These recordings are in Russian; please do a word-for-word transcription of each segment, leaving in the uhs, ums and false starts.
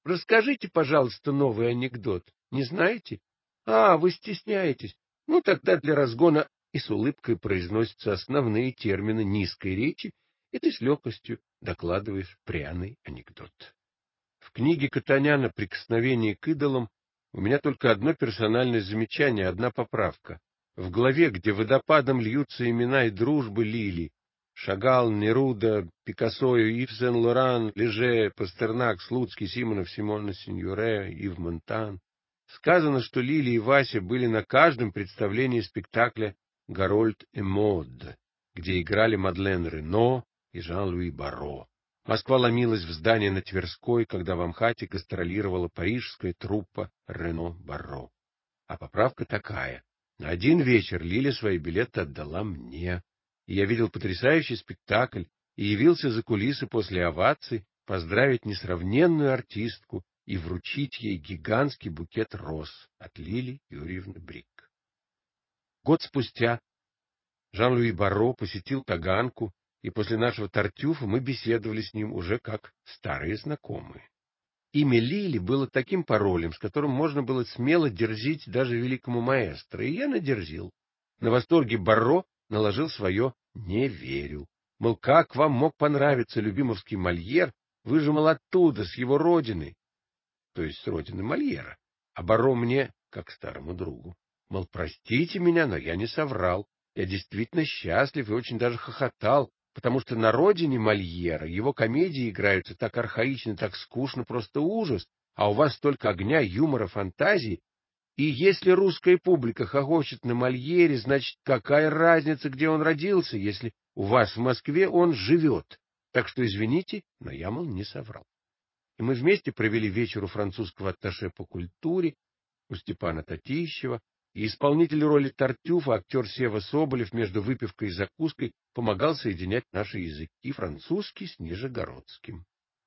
Расскажите, пожалуйста, новый анекдот. Не знаете? А, вы стесняетесь. Ну, тогда для разгона и с улыбкой произносятся основные термины низкой речи, и ты с легкостью докладываешь пряный анекдот. В книге Катаняна «Прикосновение к идолам» у меня только одно персональное замечание, одна поправка. В главе, где водопадом льются имена и дружбы Лили — Шагал, Неруда, Пикассо, Ив Сен-Лоран, Леже, Пастернак, Слуцкий, Симонов, Симона Синьоре, Ив Монтан — сказано, что Лили и Вася были на каждом представлении спектакля «Гарольд и Мод», где играли Мадлен Рено и Жан-Луи Барро. Москва ломилась в здание на Тверской, когда в Амхате гастролировала парижская труппа Рено-Барро. А поправка такая. На один вечер Лиля свои билеты отдала мне, и я видел потрясающий спектакль и явился за кулисы после оваций поздравить несравненную артистку и вручить ей гигантский букет роз от Лили Юрьевны Брик. Год спустя Жан-Луи Барро посетил Таганку, и после нашего тартюфа мы беседовали с ним уже как старые знакомые. Имя Лили было таким паролем, с которым можно было смело дерзить даже великому маэстро, и я надерзил. На восторге Барро наложил свое «не верю». Мол, как вам мог понравиться любимовский Мольер, вы же, мол, оттуда, с его родины, то есть с родины Мольера. А Барро мне, как старому другу, мол, простите меня, но я не соврал. Я действительно счастлив и очень даже хохотал, потому что на родине Мольера его комедии играются так архаично, так скучно, просто ужас, а у вас столько огня, юмора, фантазии. И если русская публика хохочет на Мольере, значит, какая разница, где он родился, если у вас в Москве он живет? Так что извините, но я, мол, не соврал. И мы вместе провели вечер у французского атташе по культуре, у Степана Татищева, и исполнитель роли Тартюфа, актер Сева Соболев, между выпивкой и закуской помогал соединять наши языки, французский с нижегородским.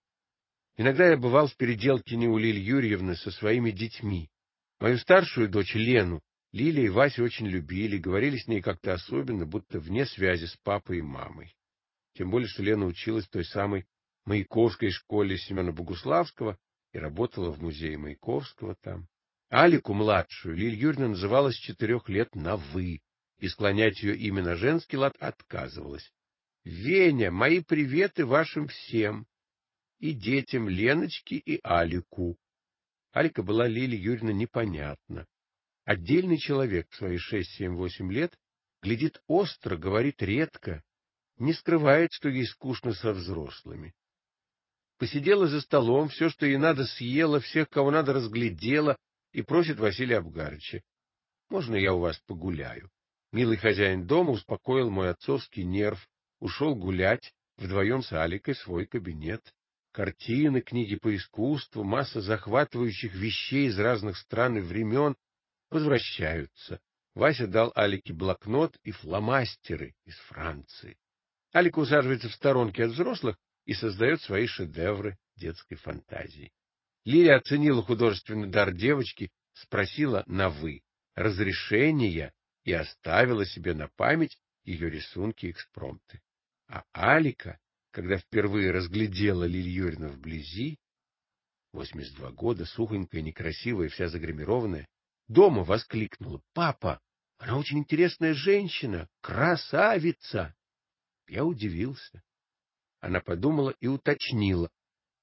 Иногда я бывал в Переделкине у Лили Юрьевны со своими детьми. Мою старшую дочь Лену Лиля и Вася очень любили, говорили с ней как-то особенно, будто вне связи с папой и мамой. Тем более, что Лена училась в той самой Маяковской школе Семена Богуславского и работала в музее Маяковского там. Алику, младшую, Лиля Юрьевна называла с четырех лет на «вы», и склонять ее имя на женский лад отказывалась. «Веня, мои приветы вашим всем, и детям Леночки и Алику». Алика была Лиле Юрьевне непонятна. Отдельный человек в свои шесть, семь, восемь лет глядит остро, говорит редко, не скрывает, что ей скучно со взрослыми. Посидела за столом, все, что ей надо, съела, всех, кого надо, разглядела, и просит Василия Абгарыча: «Можно я у вас погуляю?» Милый хозяин дома успокоил мой отцовский нерв, ушел гулять вдвоем с Аликой в свой кабинет. Картины, книги по искусству, масса захватывающих вещей из разных стран и времен возвращаются. Вася дал Алике блокнот и фломастеры из Франции. Алика усаживается в сторонке от взрослых и создает свои шедевры детской фантазии. Лиля оценила художественный дар девочки, спросила на «вы» разрешения и оставила себе на память ее рисунки и экспромты. А Алика, когда впервые разглядела Лилию Юрьевну вблизи, восемьдесят два года, сухонькая, некрасивая, вся загримированная, дома воскликнула: «Папа, она очень интересная женщина, красавица!» Я удивился. Она подумала и уточнила: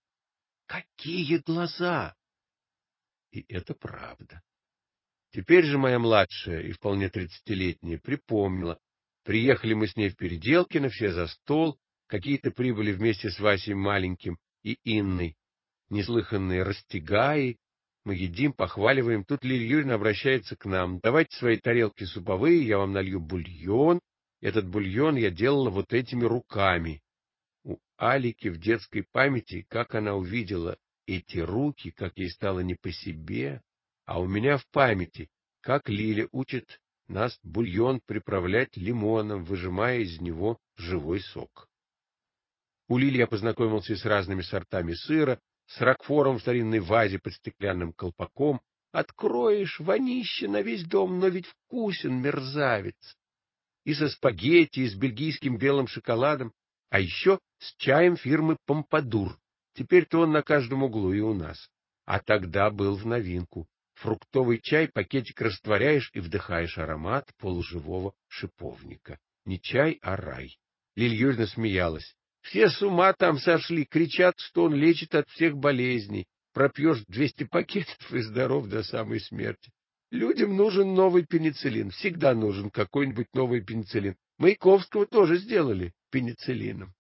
«Какие глаза!» И это правда. Теперь же моя младшая и вполне тридцатилетняя припомнила. Приехали мы с ней в Переделкино, все за стол, какие-то прибыли вместе с Васей маленьким и Инной, неслыханные растягаи. Мы едим, похваливаем. Тут Лилия Юрьевна обращается к нам: «Давайте свои тарелки суповые, я вам налью бульон. Этот бульон я делала вот этими руками». У Алики в детской памяти, как она увидела эти руки, как ей стало не по себе, а у меня в памяти, как Лиля учит нас бульон приправлять лимоном, выжимая из него живой сок. У Лили я познакомился с разными сортами сыра, с рокфором в старинной вазе под стеклянным колпаком. Откроешь — вонища на весь дом, но ведь вкусен мерзавец. И со спагетти, и с бельгийским белым шоколадом, а еще с чаем фирмы «Помпадур». Теперь-то он на каждом углу и у нас. А тогда был в новинку. Фруктовый чай, пакетик растворяешь и вдыхаешь аромат полуживого шиповника. Не чай, а рай. Лилия Юрьевна смеялась. Все с ума там сошли, кричат, что он лечит от всех болезней. Пропьешь двести пакетов и здоров до самой смерти. Людям нужен новый пенициллин. Всегда нужен какой-нибудь новый пенициллин. Маяковского тоже сделали пенициллином.